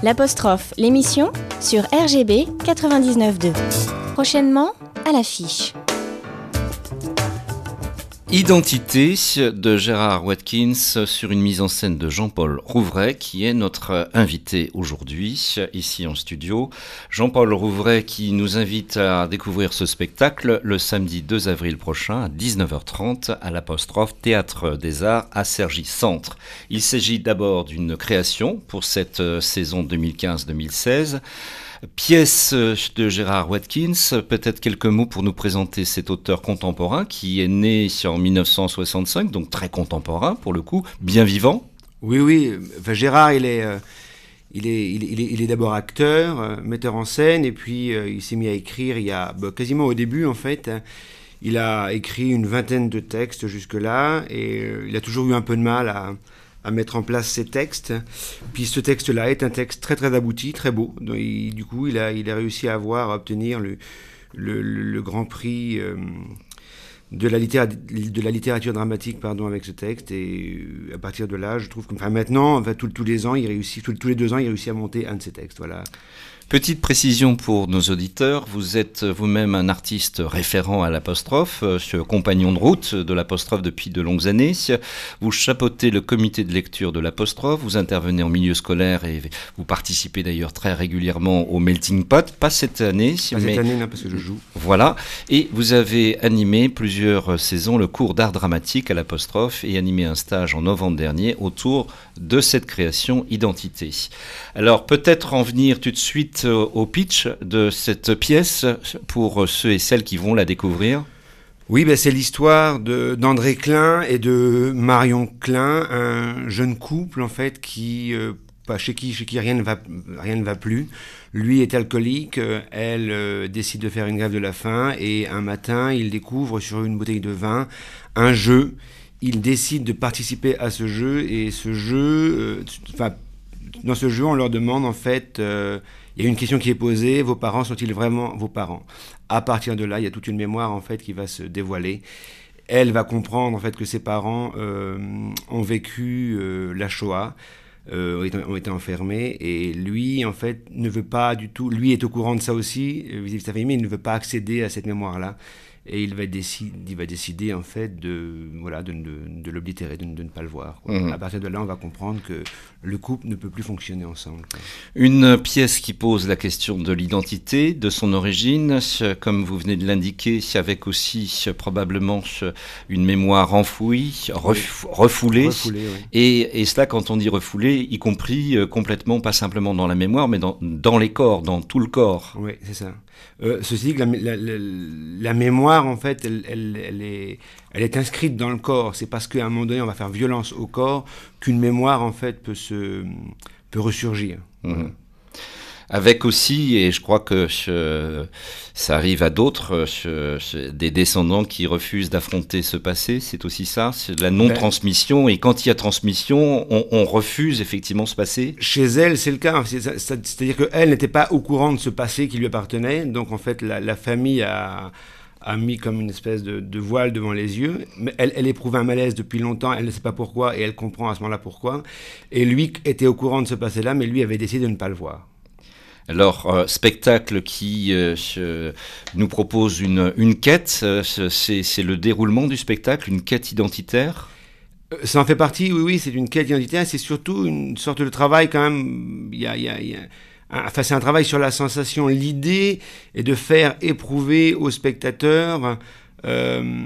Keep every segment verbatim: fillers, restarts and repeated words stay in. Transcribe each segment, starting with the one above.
L'apostrophe, l'émission sur R G B quatre-vingt-dix-neuf point deux. Prochainement, à l'affiche. Identité de Gérard Watkins sur une mise en scène de Jean-Paul Rouvray qui est notre invité aujourd'hui ici en studio. Jean-Paul Rouvray qui nous invite à découvrir ce spectacle le samedi deux avril prochain à dix-neuf heures trente à l'apostrophe Théâtre des Arts à Cergy Centre. Il s'agit d'abord d'une création pour cette saison deux mille quinze deux mille seize. Pièce de Gérard Watkins, peut-être quelques mots pour nous présenter cet auteur contemporain qui est né en dix-neuf cent soixante-cinq, donc très contemporain pour le coup, bien vivant. Oui, oui, enfin, Gérard il est, euh, il est, il est, il est d'abord acteur, euh, metteur en scène, et puis euh, il s'est mis à écrire il y a bah, quasiment au début en fait. Hein, il a écrit une vingtaine de textes jusque-là, et euh, il a toujours eu un peu de mal à... à mettre en place ces textes. Puis ce texte-là est un texte très très abouti, très beau. Donc, il, du coup, il a, il a réussi à avoir, à obtenir le, le, le grand prix euh, de, la littéra- de la littérature dramatique pardon, avec ce texte. Et à partir de là, je trouve que enfin, maintenant, enfin, tous, tous les ans, il réussit, tous, tous les deux ans, il réussit à monter un de ces textes. Voilà. Petite précision pour nos auditeurs, vous êtes vous-même un artiste référent à l'apostrophe, compagnon de route de l'apostrophe depuis de longues années. Vous chapeautez le comité de lecture de l'apostrophe, vous intervenez en milieu scolaire et vous participez d'ailleurs très régulièrement au Melting Pot, pas cette année. Pas mais... cette année, non, parce que je joue. Voilà, et vous avez animé plusieurs saisons le cours d'art dramatique à l'apostrophe et animé un stage en novembre dernier autour de cette création Identité. Alors peut-être en venir tout de suite au pitch de cette pièce pour ceux et celles qui vont la découvrir. Oui, ben c'est l'histoire de, d'André Klein et de Marion Klein, un jeune couple en fait qui, euh, bah, chez qui, chez qui rien ne va, rien ne va plus. Lui est alcoolique, euh, elle euh, décide de faire une grève de la faim et un matin, il découvre sur une bouteille de vin un jeu. Il décide de participer à ce jeu et ce jeu, enfin, euh, dans ce jeu, on leur demande en fait. Euh, Il y a une question qui est posée, vos parents sont-ils vraiment vos parents ? À partir de là, il y a toute une mémoire en fait qui va se dévoiler. Elle va comprendre en fait que ses parents euh, ont vécu euh, la Shoah, euh, ont, été, ont été enfermés, et lui en fait ne veut pas du tout. Lui est au courant de ça aussi vis-à-vis de sa famille, mais il ne veut pas accéder à cette mémoire-là. Et il va, décider, il va décider en fait de, voilà, de, de, de l'oblitérer, de, de ne pas le voir. Mmh. À partir de là, on va comprendre que le couple ne peut plus fonctionner ensemble. Quoi. Une pièce qui pose la question de l'identité, de son origine, comme vous venez de l'indiquer, avec aussi probablement une mémoire enfouie, ref, refoulée. refoulée oui. et, et cela, quand on dit refoulée, y compris complètement, pas simplement dans la mémoire, mais dans, dans les corps, dans tout le corps. Oui, c'est ça. Euh, ceci dit, la, la, la, la mémoire, en fait, elle, elle, elle, est, elle est inscrite dans le corps. C'est parce qu'à un moment donné, on va faire violence au corps qu'une mémoire, en fait, peut, se, peut ressurgir. Mmh. Avec aussi, et je crois que je, ça arrive à d'autres, je, je, des descendants qui refusent d'affronter ce passé, c'est aussi ça, c'est de la non-transmission, et quand il y a transmission, on, on refuse effectivement ce passé. Chez elle, c'est le cas, c'est, c'est, c'est-à-dire qu'elle n'était pas au courant de ce passé qui lui appartenait, donc en fait la, la famille a... a mis comme une espèce de, de voile devant les yeux. Mais elle, elle éprouvait un malaise depuis longtemps, elle ne sait pas pourquoi, et elle comprend à ce moment-là pourquoi. Et lui était au courant de ce passé-là, mais lui avait décidé de ne pas le voir. Alors, euh, spectacle qui euh, euh, nous propose une, une quête, euh, c'est, c'est le déroulement du spectacle, une quête identitaire. Ça en fait partie, oui, oui, c'est une quête identitaire, c'est surtout une sorte de travail quand même, il y a... Il y a, il y a Enfin, c'est un travail sur la sensation. L'idée est de faire éprouver aux spectateurs euh,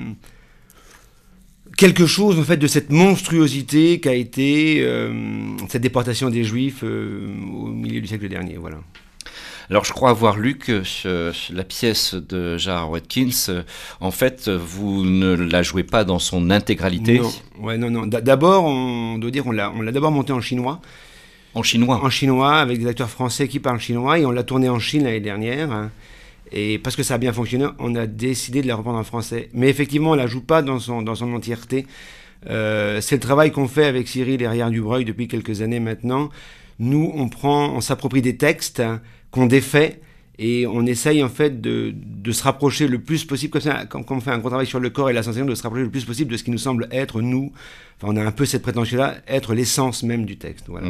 quelque chose en fait de cette monstruosité qu'a été euh, cette déportation des Juifs euh, au milieu du siècle dernier. Voilà. Alors, je crois avoir lu que euh, la pièce de Gérard Watkins, euh, en fait, vous ne la jouez pas dans son intégralité. Non, ouais, non, non. D'abord, on doit dire, on l'a, on l'a d'abord montée en chinois. En chinois. En chinois, avec des acteurs français qui parlent chinois, et on l'a tournée en Chine l'année dernière. Hein, et parce que ça a bien fonctionné, on a décidé de la reprendre en français. Mais effectivement, on ne la joue pas dans son, dans son entièreté. Euh, c'est le travail qu'on fait avec Cyril et Riard Dubreuil depuis quelques années maintenant. Nous, on prend, on s'approprie des textes hein, qu'on défait, et on essaye en fait de, de se rapprocher le plus possible, comme ça, quand, quand on fait un gros travail sur le corps et la sensation, de se rapprocher le plus possible de ce qui nous semble être nous. Enfin, on a un peu cette prétention-là, être l'essence même du texte. Voilà. Mmh.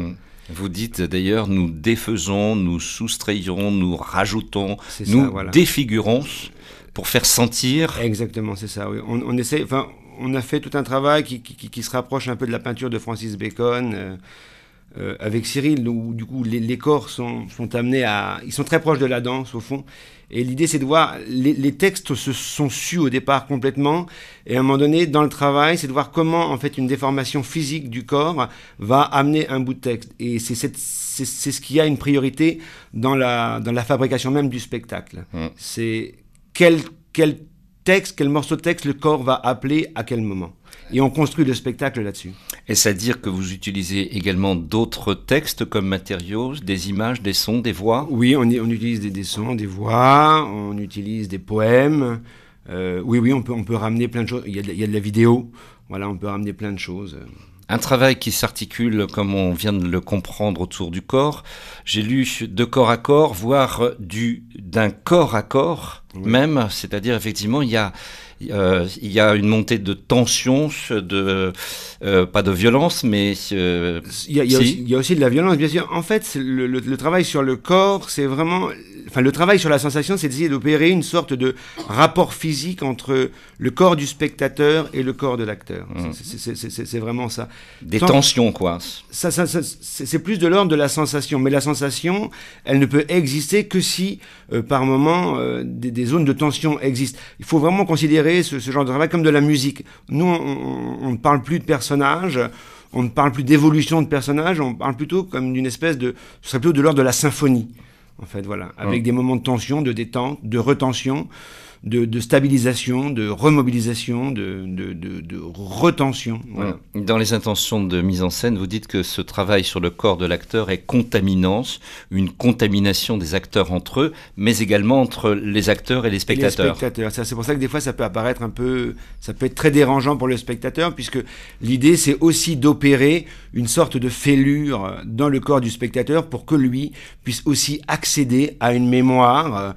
Vous dites d'ailleurs, nous défaisons, nous soustrayons, nous rajoutons, C'est nous ça, voilà. défigurons pour faire sentir. Exactement, c'est ça. Oui. On, on essaie, enfin, on a fait tout un travail qui, qui, qui se rapproche un peu de la peinture de Francis Bacon euh, euh, avec Cyril, où du coup les, les corps sont, sont amenés à, ils sont très proches de la danse au fond. Et l'idée, c'est de voir, les, les textes se sont sus au départ complètement, et à un moment donné, dans le travail, c'est de voir comment, en fait, une déformation physique du corps va amener un bout de texte. Et c'est, cette, c'est, c'est ce qui a une priorité dans la, dans la fabrication même du spectacle. Mmh. C'est quel, quel texte, quel morceau de texte le corps va appeler à quel moment. Et on construit le spectacle là-dessus. Est-ce à dire que vous utilisez également d'autres textes comme matériaux, des images, des sons, des voix ? Oui, on, on utilise des, des sons, des voix, on utilise des poèmes. Euh, oui, oui, on peut, on peut ramener plein de choses. Il y a de, il y a de la vidéo. Voilà, on peut ramener plein de choses. Un travail qui s'articule, comme on vient de le comprendre, autour du corps. J'ai lu de corps à corps, voire du, d'un corps à corps, oui. Même. C'est-à-dire, effectivement, il y a... Euh, il y a une montée de tension, de, euh, pas de violence, mais... Euh, il, y a, il, y a si. aussi, il y a aussi de la violence, bien sûr. En fait, le, le, le travail sur le corps, c'est vraiment... Enfin, le travail sur la sensation, c'est d'essayer d'opérer une sorte de rapport physique entre le corps du spectateur et le corps de l'acteur. Mmh. C'est, c'est, c'est, c'est, c'est vraiment ça. Des Tant, tensions, quoi. Ça, ça, ça, c'est, c'est plus de l'ordre de la sensation. Mais la sensation, elle ne peut exister que si, euh, par moment, euh, des, des zones de tension existent. Il faut vraiment considérer ce, ce genre de travail comme de la musique. Nous, on, on ne parle plus de personnages, on ne parle plus d'évolution de personnages, on parle plutôt comme d'une espèce de... Ce serait plutôt de l'ordre de la symphonie. En fait, voilà, avec mmh. des moments de tension, de détente, de retention, de, de stabilisation, de remobilisation, de, de, de, de retention. Voilà. Mmh. Dans les intentions de mise en scène, vous dites que ce travail sur le corps de l'acteur est contaminant, une contamination des acteurs entre eux, mais également entre les acteurs et les spectateurs. Et les spectateurs. Ça, c'est pour ça que des fois, ça peut apparaître un peu, ça peut être très dérangeant pour le spectateur, puisque l'idée, c'est aussi d'opérer une sorte de fêlure dans le corps du spectateur pour que lui puisse aussi accéder à une mémoire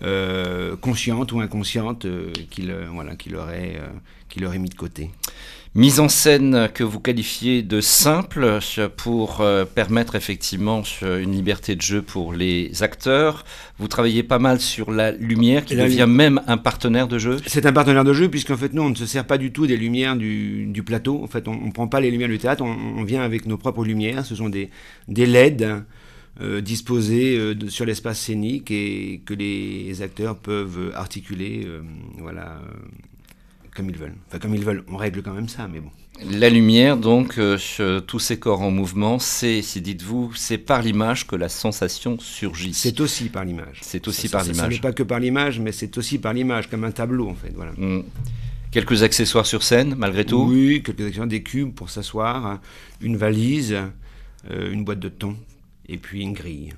euh, consciente ou inconsciente euh, qu'il, voilà, qu'il, aurait, euh, qu'il aurait mis de côté. Mise en scène que vous qualifiez de simple pour euh, permettre effectivement une liberté de jeu pour les acteurs. Vous travaillez pas mal sur la lumière qui la devient lu- même un partenaire de jeu. C'est un partenaire de jeu puisqu'en fait nous on ne se sert pas du tout des lumières du, du plateau. En fait on ne prend pas les lumières du théâtre, on, on vient avec nos propres lumières. Ce sont des, des L E D euh, disposés euh, de, sur l'espace scénique et que les acteurs peuvent articuler. Euh, voilà. Euh, comme ils veulent. Enfin, comme ils veulent. On règle quand même ça, mais bon. La lumière, donc, euh, tous ces corps en mouvement, c'est, si dites-vous, c'est par l'image que la sensation surgit. C'est aussi par l'image. C'est aussi ça, par ça, l'image. Ce n'est pas que par l'image, mais c'est aussi par l'image, comme un tableau, en fait. Voilà. Mmh. Quelques accessoires sur scène, malgré tout ? Oui, quelques accessoires, des cubes pour s'asseoir, une valise, euh, une boîte de thon, et puis une grille.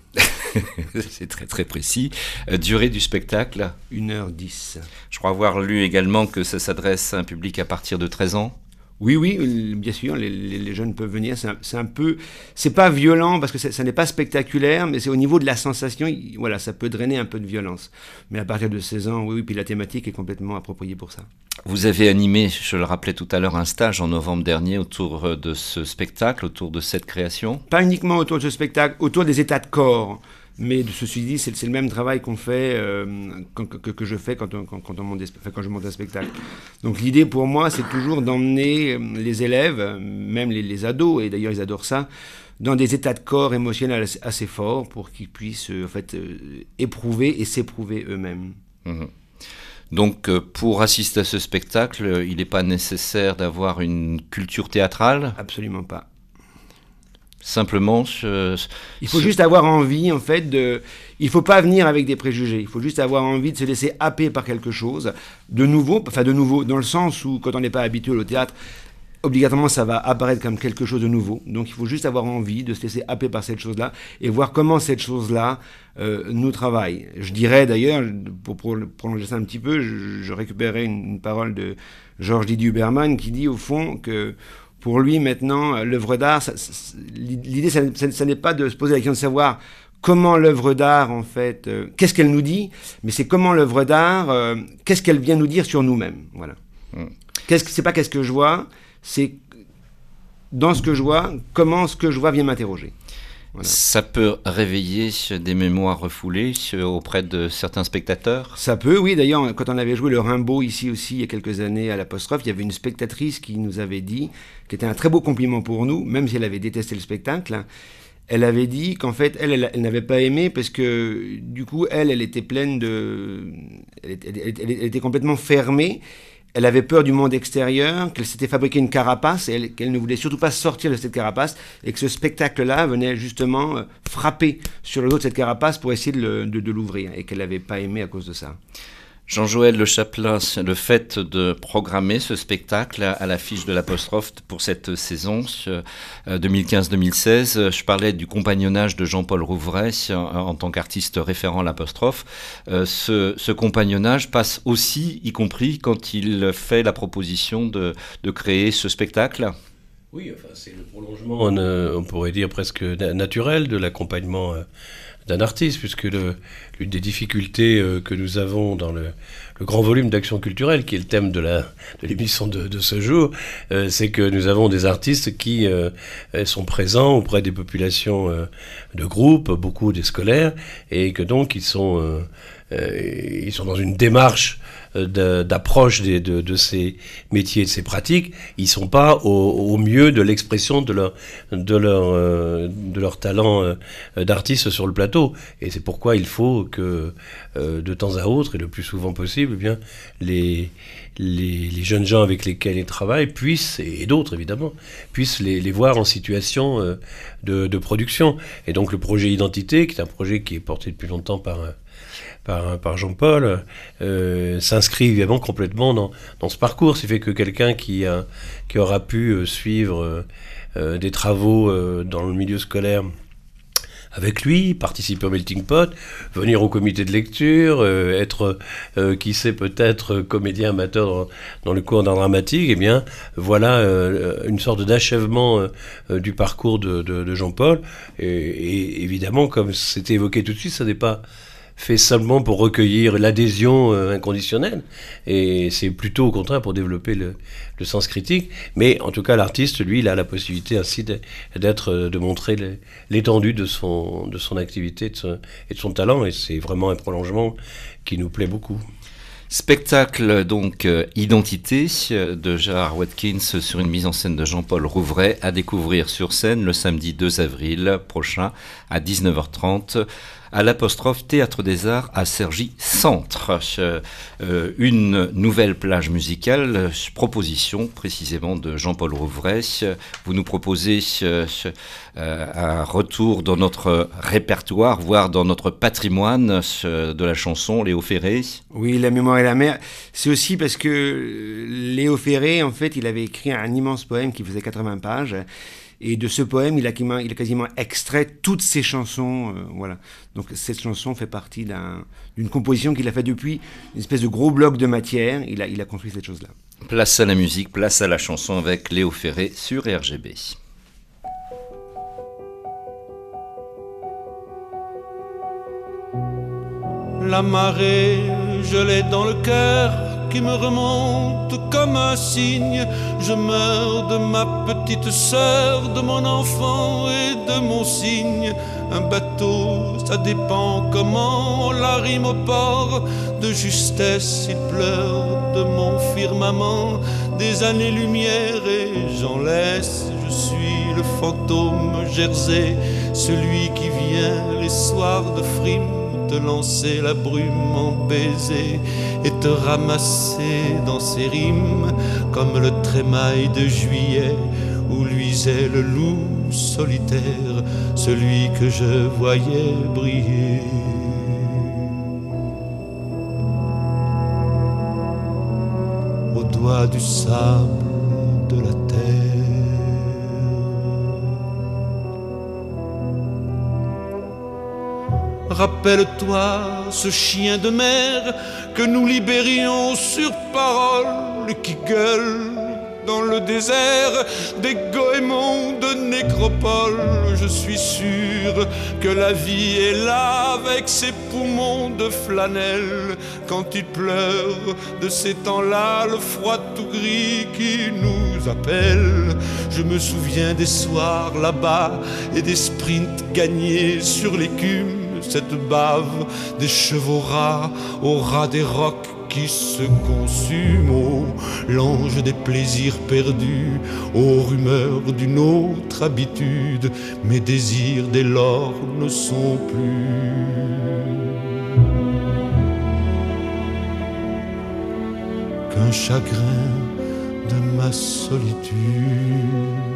C'est très très précis. Euh, durée du spectacle ? une heure dix. Je crois avoir lu également que ça s'adresse à un public à partir de treize ans. Oui, oui, bien sûr, les, les, les jeunes peuvent venir. C'est un, c'est un peu, c'est pas violent parce que ça, ça n'est pas spectaculaire, mais c'est au niveau de la sensation. Il, voilà, ça peut drainer un peu de violence. Mais à partir de seize ans, oui, oui, puis la thématique est complètement appropriée pour ça. Vous avez animé, je le rappelais tout à l'heure, un stage en novembre dernier autour de ce spectacle, autour de cette création. Pas uniquement autour de ce spectacle, autour des états de corps. Mais de ceci dit, c'est, c'est le même travail qu'on fait, euh, que, que, que je fais quand, on, quand, quand, on monte des, enfin, quand je monte un spectacle. Donc l'idée pour moi, c'est toujours d'emmener les élèves, même les, les ados, et d'ailleurs ils adorent ça, dans des états de corps émotionnels assez, assez forts pour qu'ils puissent en fait, euh, éprouver et s'éprouver eux-mêmes. Mmh. Donc pour assister à ce spectacle, il n'est pas nécessaire d'avoir une culture théâtrale ? Absolument pas. Simplement, je, il faut je... juste avoir envie, en fait, de... Il ne faut pas venir avec des préjugés. Il faut juste avoir envie de se laisser happer par quelque chose de nouveau, enfin de nouveau, dans le sens où, quand on n'est pas habitué au théâtre, obligatoirement, ça va apparaître comme quelque chose de nouveau. Donc, il faut juste avoir envie de se laisser happer par cette chose-là et voir comment cette chose-là euh, nous travaille. Je dirais, d'ailleurs, pour, pour prolonger ça un petit peu, je, je récupérais une, une parole de Georges Didier Huberman qui dit, au fond, que... Pour lui, maintenant, l'œuvre d'art, ça, ça, l'idée, ça, ça, ça n'est pas de se poser la question de savoir comment l'œuvre d'art, en fait, euh, qu'est-ce qu'elle nous dit, mais c'est comment l'œuvre d'art, euh, qu'est-ce qu'elle vient nous dire sur nous-mêmes. Voilà. Mm. Qu'est-ce que, c'est pas qu'est-ce que je vois, c'est dans ce que je vois, comment ce que je vois vient m'interroger. Voilà. Ça peut réveiller des mémoires refoulées auprès de certains spectateurs? Ça peut, oui. D'ailleurs, quand on avait joué le Rimbaud ici aussi, il y a quelques années à l'Apostrophe, il y avait une spectatrice qui nous avait dit, qui était un très beau compliment pour nous, même si elle avait détesté le spectacle, hein, elle avait dit qu'en fait, elle, elle, elle n'avait pas aimé parce que, du coup, elle, elle était pleine de... Elle était, elle, elle, elle était complètement fermée. Elle avait peur du monde extérieur, qu'elle s'était fabriqué une carapace et elle, qu'elle ne voulait surtout pas sortir de cette carapace et que ce spectacle-là venait justement euh, frapper sur le dos de cette carapace pour essayer de, le, de, de l'ouvrir et qu'elle n'avait pas aimé à cause de ça. Jean-Joël Le Chapelain, le fait de programmer ce spectacle à l'affiche de l'Apostrophe pour cette saison deux mille quinze deux mille seize, je parlais du compagnonnage de Jean-Paul Rouvray en tant qu'artiste référent à l'Apostrophe. Ce, ce compagnonnage passe aussi, y compris quand il fait la proposition de, de créer ce spectacle. Oui, enfin, c'est le prolongement, on, on pourrait dire presque naturel de l'accompagnement d'un artiste, puisque le, l'une des difficultés euh, que nous avons dans le, le grand volume d'action culturelle, qui est le thème de, la, de l'émission de, de ce jour, euh, c'est que nous avons des artistes qui euh, sont présents auprès des populations euh, de groupe, beaucoup des scolaires, et que donc ils sont, euh, euh, ils sont dans une démarche De, d'approche de, de, de ces métiers, de ces pratiques. Ils ne sont pas au, au mieux de l'expression de leur, de leur, euh, de leur talent euh, d'artiste sur le plateau. Et c'est pourquoi il faut que, euh, de temps à autre, et le plus souvent possible, eh bien, les, les, les jeunes gens avec lesquels ils travaillent puissent, et d'autres évidemment, puissent les, les voir en situation euh, de, de production. Et donc le projet Identité, qui est un projet qui est porté depuis longtemps par... Par, par Jean-Paul, euh, s'inscrit évidemment complètement dans, dans ce parcours. C'est fait que quelqu'un qui, a, qui aura pu euh, suivre euh, des travaux euh, dans le milieu scolaire avec lui, participer au melting pot, venir au comité de lecture, euh, être, euh, qui sait, peut-être comédien amateur dans, dans le cours d'art dramatique, eh bien, voilà euh, une sorte d'achèvement euh, du parcours de, de, de Jean-Paul. Et, et évidemment, comme c'était évoqué tout de suite, ça n'est pas fait seulement pour recueillir l'adhésion euh, inconditionnelle, et c'est plutôt au contraire pour développer le, le sens critique. Mais en tout cas, l'artiste, lui, il a la possibilité ainsi de, d'être, de montrer le, l'étendue de son, de son activité de son, et de son talent, et c'est vraiment un prolongement qui nous plaît beaucoup. Spectacle donc euh, Identité de Gérard Watkins sur une mise en scène de Jean-Paul Rouvray à découvrir sur scène le samedi deux avril prochain à dix-neuf heures trente à l'Apostrophe Théâtre des Arts à Cergy-Centre. Euh, une nouvelle plage musicale, proposition précisément de Jean-Paul Rouvray. Vous nous proposez euh, un retour dans notre répertoire, voire dans notre patrimoine de la chanson, Léo Ferré. Oui, La mémoire et la mer. C'est aussi parce que Léo Ferré, en fait, il avait écrit un immense poème qui faisait quatre-vingts pages. Et de ce poème, il a, il a quasiment extrait toutes ses chansons. Euh, voilà. Donc cette chanson fait partie d'un, d'une composition qu'il a fait depuis une espèce de gros bloc de matière. Il a, il a construit cette chose-là. Place à la musique, place à la chanson avec Léo Ferré sur R G B. La marée, je l'ai dans le cœur, qui me remonte comme un cygne. Je meurs de ma petite sœur, de mon enfant et de mon cygne. Un bateau, ça dépend comment on l'arrime au port. De justesse, il pleure de mon firmament. Des années-lumière et j'en laisse. Je suis le fantôme Jersey, celui qui vient les soirs de frime te lancer la brume en baiser et te ramasser dans ses rimes comme le trémail de juillet où luisait le loup solitaire, celui que je voyais briller. Au doigt du sable de la terre. Rappelle-toi ce chien de mer que nous libérions sur parole, qui gueule dans le désert des goémons de nécropole. Je suis sûr que la vie est là avec ses poumons de flanelle. Quand il pleure de ces temps-là, le froid tout gris qui nous appelle. Je me souviens des soirs là-bas et des sprints gagnés sur l'écume. Cette bave des chevaux rats au ras des rocs qui se consume, oh, l'ange des plaisirs perdus, aux rumeurs d'une autre habitude, mes désirs dès lors ne sont plus qu'un chagrin de ma solitude.